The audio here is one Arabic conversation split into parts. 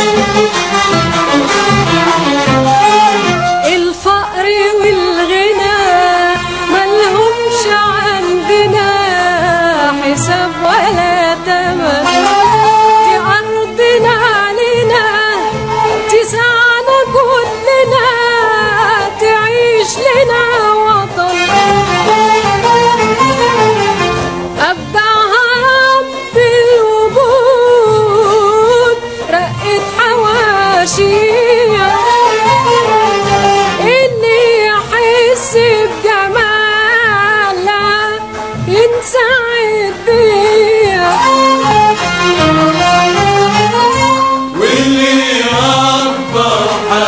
الفقر والغنى ملهمش عندنا حساب ولا تمن، دي أرضنا علينا تسعنا كلنا تعيش لنا وطن أبدعها رب الوجود رقت حواشيها اللي يحس بجمالها ينسعد بيها، واللي يقدر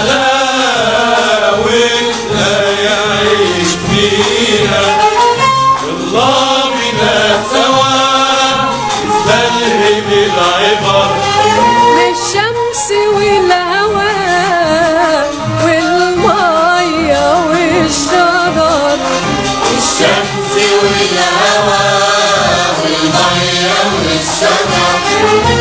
حلاوتها يعيش فيها. يلا بينا سوا نستلهم العبر للشمس والهواء والمية والشجر، الشمس والهواء والمية والشجر.